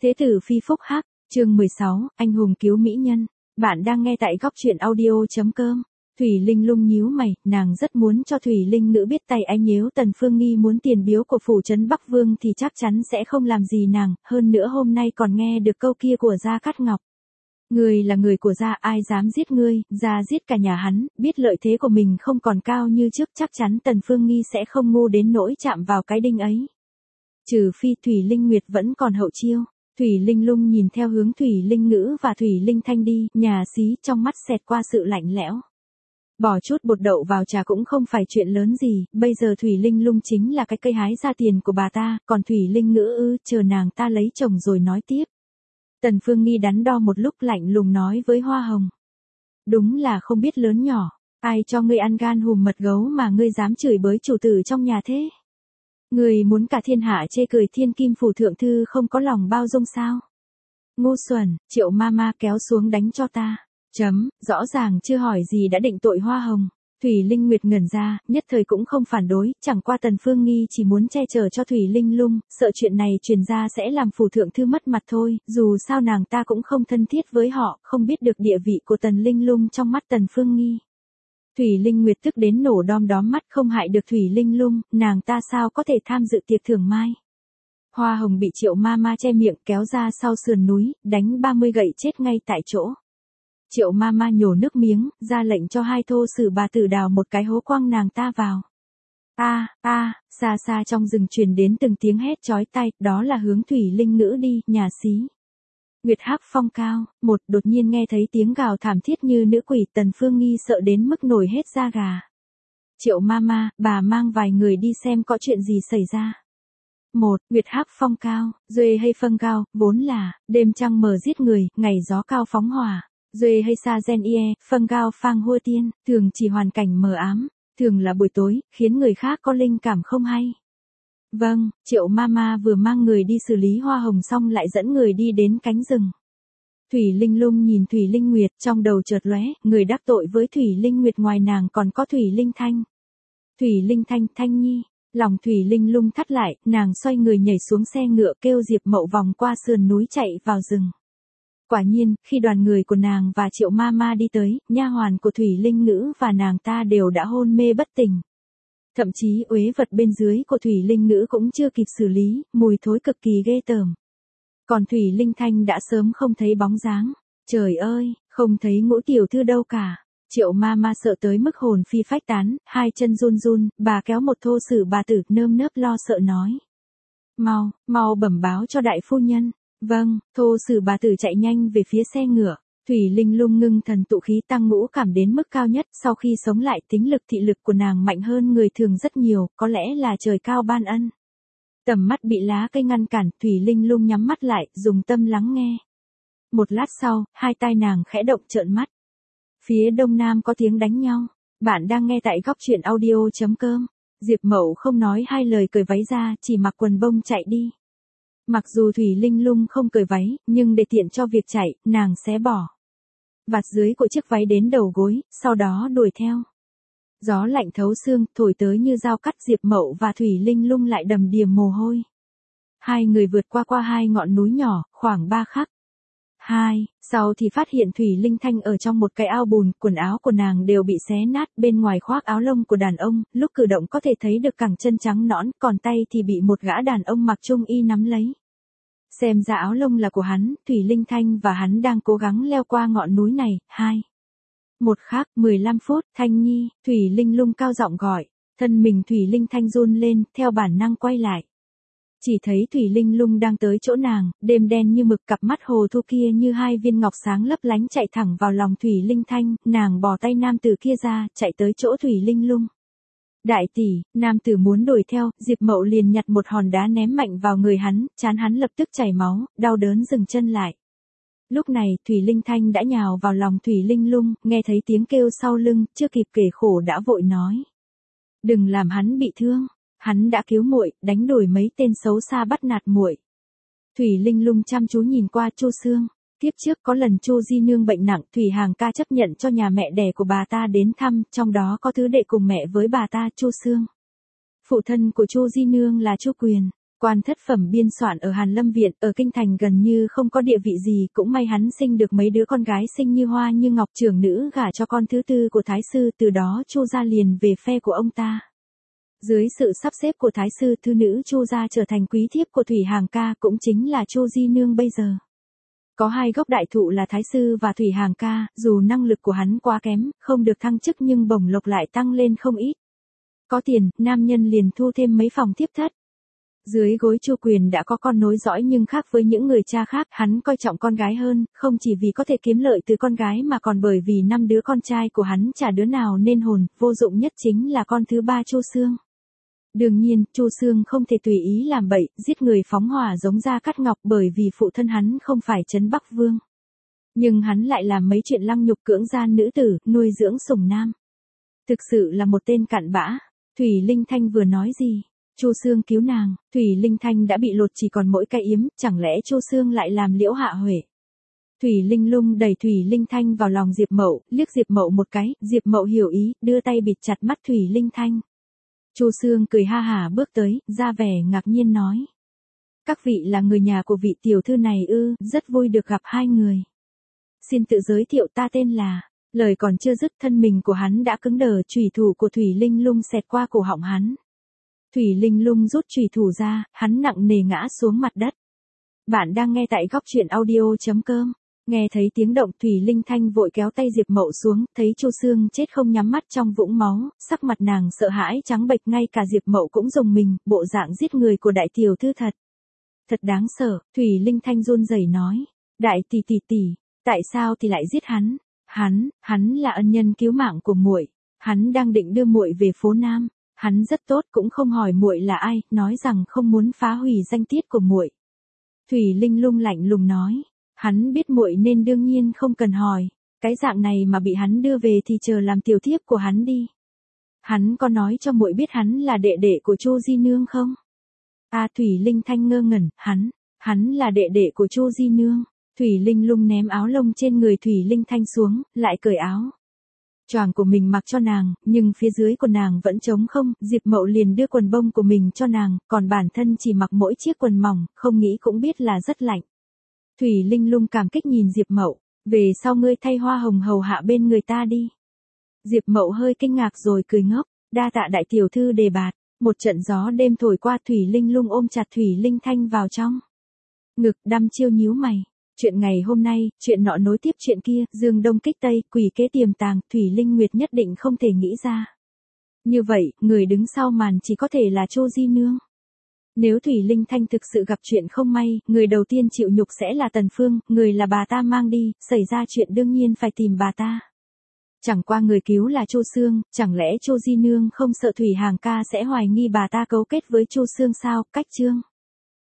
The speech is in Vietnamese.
Thế tử phi phúc hắc, chương 16, anh hùng cứu mỹ nhân. Bạn đang nghe tại góc truyện audio.com. Thủy Linh lung nhíu mày, nàng rất muốn cho Thủy Linh Ngữ biết tay anh nếu Tần Phương Nghi muốn tiền biếu của phủ trấn Bắc Vương thì chắc chắn sẽ không làm gì nàng, hơn nữa hôm nay còn nghe được câu kia của Gia Cát Ngọc. Ngươi là người của Gia, ai dám giết ngươi, Gia giết cả nhà hắn, biết lợi thế của mình không còn cao như trước, chắc chắn Tần Phương Nghi sẽ không ngu đến nỗi chạm vào cái đinh ấy. Trừ phi Thủy Linh Nguyệt vẫn còn hậu chiêu. Thủy Linh lung nhìn theo hướng Thủy Linh Ngữ và Thủy Linh Thanh đi, nhà xí trong mắt xẹt qua sự lạnh lẽo. Bỏ chút bột đậu vào trà cũng không phải chuyện lớn gì, bây giờ Thủy Linh lung chính là cái cây hái ra tiền của bà ta, còn Thủy Linh Ngữ chờ nàng ta lấy chồng rồi nói tiếp. Tần Phương Nghi đắn đo một lúc lạnh lùng nói với Hoa Hồng. Đúng là không biết lớn nhỏ, ai cho ngươi ăn gan hùm mật gấu mà ngươi dám chửi bới chủ tử trong nhà thế? Ngươi muốn cả thiên hạ chê cười thiên kim phủ thượng thư không có lòng bao dung sao? Ngu xuẩn, Triệu Mama kéo xuống đánh cho ta. Rõ ràng chưa hỏi gì đã định tội Hoa Hồng. Thủy Linh Nguyệt ngẩn ra, nhất thời cũng không phản đối, chẳng qua Tần Phương Nghi chỉ muốn che chở cho Thủy Linh lung, sợ chuyện này truyền ra sẽ làm phủ thượng thư mất mặt thôi, dù sao nàng ta cũng không thân thiết với họ, không biết được địa vị của Tần Linh lung trong mắt Tần Phương Nghi. Thủy Linh Nguyệt tức đến nổ đom đóm mắt, không hại được Thủy Linh lung, nàng ta sao có thể tham dự tiệc thưởng mai. Hoa Hồng bị Triệu Mama che miệng kéo ra sau sườn núi, đánh 30 gậy chết ngay tại chỗ. Triệu Mama nhổ nước miếng, ra lệnh cho hai thô sử bà tử đào một cái hố quăng nàng ta vào. Xa xa trong rừng truyền đến từng tiếng hét chói tai, đó là hướng Thủy Linh Ngữ đi, nhà xí. Nguyệt Hắc Phong cao, đột nhiên nghe thấy tiếng gào thảm thiết như nữ quỷ, Tần Phương Nghi sợ đến mức nổi hết da gà. Triệu Mama, bà mang vài người đi xem có chuyện gì xảy ra. Nguyệt Hắc Phong cao, Duệ hay Phân cao, vốn là, đêm trăng mờ giết người, ngày gió cao phóng hỏa. Duệ hay Sa Gen Ie, Phân cao Phang Hua Tiên, thường chỉ hoàn cảnh mờ ám, thường là buổi tối, khiến người khác có linh cảm không hay. Vâng, Triệu Mama vừa mang người đi xử lý Hoa Hồng xong lại dẫn người đi đến cánh rừng. Thủy Linh lung nhìn Thủy Linh Nguyệt, trong đầu chợt lóe, người đắc tội với Thủy Linh Nguyệt ngoài nàng còn có Thủy Linh Thanh. Thủy Linh Thanh, Thanh Nhi, lòng Thủy Linh lung thắt lại, nàng xoay người nhảy xuống xe ngựa kêu Diệp Mậu vòng qua sườn núi chạy vào rừng. Quả nhiên, khi đoàn người của nàng và Triệu Mama đi tới, nha hoàn của Thủy Linh Ngữ và nàng ta đều đã hôn mê bất tỉnh. Thậm chí uế vật bên dưới của Thủy Linh Ngữ cũng chưa kịp xử lý, mùi thối cực kỳ ghê tởm. Còn Thủy Linh Thanh đã sớm không thấy bóng dáng. Trời ơi, không thấy Ngũ tiểu thư đâu cả. Triệu Mama sợ tới mức hồn phi phách tán, hai chân run run, bà kéo một thô sử bà tử nơm nớp lo sợ nói. Mau bẩm báo cho đại phu nhân. Vâng, thô sử bà tử chạy nhanh về phía xe ngựa. Thủy Linh lung ngưng thần tụ khí tăng ngũ cảm đến mức cao nhất, sau khi sống lại tính lực thị lực của nàng mạnh hơn người thường rất nhiều, có lẽ là trời cao ban ân. Tầm mắt bị lá cây ngăn cản, Thủy Linh lung nhắm mắt lại, dùng tâm lắng nghe. Một lát sau, hai tai nàng khẽ động trợn mắt. Phía đông nam có tiếng đánh nhau. Bạn đang nghe tại góc truyện audio.com. Diệp Mậu không nói hai lời cởi váy ra, chỉ mặc quần bông chạy đi. Mặc dù Thủy Linh lung không cởi váy, nhưng để tiện cho việc chạy, nàng xé bỏ vạt dưới của chiếc váy đến đầu gối, sau đó đuổi theo. Gió lạnh thấu xương, thổi tới như dao cắt, Diệp Mậu và Thủy Linh lung lại đầm đìa mồ hôi. Hai người vượt qua hai ngọn núi nhỏ, khoảng 3 khắc. Sau thì phát hiện Thủy Linh Thanh ở trong một cái ao bùn, quần áo của nàng đều bị xé nát, bên ngoài khoác áo lông của đàn ông, lúc cử động có thể thấy được cẳng chân trắng nõn, còn tay thì bị một gã đàn ông mặc trung y nắm lấy. Xem ra áo lông là của hắn, Thủy Linh Thanh và hắn đang cố gắng leo qua ngọn núi này. 15 phút, Thanh Nhi, Thủy Linh lung cao giọng gọi, thân mình Thủy Linh Thanh run lên, theo bản năng quay lại. Chỉ thấy Thủy Linh lung đang tới chỗ nàng, đêm đen như mực, cặp mắt hồ thu kia như hai viên ngọc sáng lấp lánh chạy thẳng vào lòng Thủy Linh Thanh, nàng bỏ tay nam tử kia ra, chạy tới chỗ Thủy Linh lung. Đại tỷ, nam tử muốn đuổi theo, Diệp Mậu liền nhặt một hòn đá ném mạnh vào người hắn, trán hắn lập tức chảy máu, đau đớn dừng chân lại. Lúc này, Thủy Linh Thanh đã nhào vào lòng Thủy Linh lung, nghe thấy tiếng kêu sau lưng, chưa kịp kể khổ đã vội nói. Đừng làm hắn bị thương. Hắn đã cứu muội, đánh đuổi mấy tên xấu xa bắt nạt muội. Thủy Linh lung chăm chú nhìn qua Chu Sương. Tiếp trước có lần Chu Di Nương bệnh nặng, Thủy Hàng ca chấp nhận cho nhà mẹ đẻ của bà ta đến thăm, trong đó có thứ đệ cùng mẹ với bà ta, Chu Sương. Phụ thân của Chu Di Nương là Chu Quyền. Quan thất phẩm biên soạn ở Hàn Lâm Viện, ở Kinh Thành gần như không có địa vị gì, cũng may hắn sinh được mấy đứa con gái xinh như hoa như ngọc, trưởng nữ gả cho con thứ tư của Thái sư, từ đó Chu gia liền về phe của ông ta. Dưới sự sắp xếp của Thái sư, thư nữ Chu gia trở thành quý thiếp của Thủy Hàng ca, cũng chính là Chu Di Nương bây giờ. Có hai gốc đại thụ là Thái sư và Thủy Hàng ca, dù năng lực của hắn quá kém, không được thăng chức nhưng bổng lộc lại tăng lên không ít. Có tiền, nam nhân liền thu thêm mấy phòng thiếp thất. Dưới gối Chu Quyền đã có con nối dõi nhưng khác với những người cha khác, hắn coi trọng con gái hơn, không chỉ vì có thể kiếm lợi từ con gái mà còn bởi vì 5 đứa con trai của hắn chả đứa nào nên hồn, vô dụng nhất chính là con thứ ba Chu Xương. Đương nhiên, Chu Xương không thể tùy ý làm bậy, giết người phóng hỏa giống Gia Cát Ngọc bởi vì phụ thân hắn không phải Trấn Bắc Vương. Nhưng hắn lại làm mấy chuyện lăng nhục cưỡng gian nữ tử, nuôi dưỡng sủng nam. Thực sự là một tên cặn bã. Thủy Linh Thanh vừa nói gì? Chu Xương cứu nàng, Thủy Linh Thanh đã bị lột chỉ còn mỗi cái yếm, chẳng lẽ Chu Xương lại làm Liễu Hạ Huệ? Thủy Linh Lung đẩy Thủy Linh Thanh vào lòng Diệp Mậu, liếc Diệp Mậu một cái, Diệp Mậu hiểu ý, đưa tay bịt chặt mắt Thủy Linh Thanh. Chu Xương cười ha hả bước tới, ra vẻ ngạc nhiên nói. Các vị là người nhà của vị tiểu thư này ư, rất vui được gặp hai người. Xin tự giới thiệu, ta tên là... Lời còn chưa dứt, thân mình của hắn đã cứng đờ, chủy thủ của Thủy Linh Lung xẹt qua cổ họng hắn. Thủy Linh Lung rút chủy thủ ra, hắn nặng nề ngã xuống mặt đất. Bạn đang nghe tại góc truyện audio.com. Nghe thấy tiếng động, Thủy Linh Thanh vội kéo tay Diệp Mậu xuống, thấy Chu Xương chết không nhắm mắt trong vũng máu, sắc mặt nàng sợ hãi trắng bệch, ngay cả Diệp Mậu cũng rùng mình, bộ dạng giết người của đại tiểu thư thật. Thật đáng sợ, Thủy Linh Thanh run rẩy nói. Đại tỷ, tại sao thì lại giết hắn? Hắn là ân nhân cứu mạng của muội. Hắn đang định đưa muội về phố Nam. Hắn rất tốt, cũng không hỏi muội là ai, nói rằng không muốn phá hủy danh tiết của muội. Thủy Linh Lung lạnh lùng nói, hắn biết muội nên đương nhiên không cần hỏi, cái dạng này mà bị hắn đưa về thì chờ làm tiểu thiếp của hắn đi. Hắn có nói cho muội biết hắn là đệ đệ của Chu Di Nương không? Thủy Linh Thanh ngơ ngẩn, hắn là đệ đệ của Chu Di Nương. Thủy Linh Lung ném áo lông trên người Thủy Linh Thanh xuống, lại cởi áo choàng của mình mặc cho nàng, nhưng phía dưới của nàng vẫn trống không, Diệp Mậu liền đưa quần bông của mình cho nàng, còn bản thân chỉ mặc mỗi chiếc quần mỏng, không nghĩ cũng biết là rất lạnh. Thủy Linh Lung cảm kích nhìn Diệp Mậu, về sau ngươi thay hoa hồng hầu hạ bên người ta đi. Diệp Mậu hơi kinh ngạc rồi cười ngốc, đa tạ đại tiểu thư đề bạt. Một trận gió đêm thổi qua, Thủy Linh Lung ôm chặt Thủy Linh Thanh vào trong ngực, đăm chiêu nhíu mày. Chuyện ngày hôm nay, chuyện nọ nối tiếp chuyện kia, dương đông kích tây, quỷ kế tiềm tàng, Thủy Linh Nguyệt nhất định không thể nghĩ ra. Như vậy, người đứng sau màn chỉ có thể là Chu Di Nương. Nếu Thủy Linh Thanh thực sự gặp chuyện không may, người đầu tiên chịu nhục sẽ là Tần Phương, người là bà ta mang đi, xảy ra chuyện đương nhiên phải tìm bà ta. Chẳng qua người cứu là Chu Xương, chẳng lẽ Chu Di Nương không sợ Thủy Hàng ca sẽ hoài nghi bà ta cấu kết với Chu Xương sao? Cách chương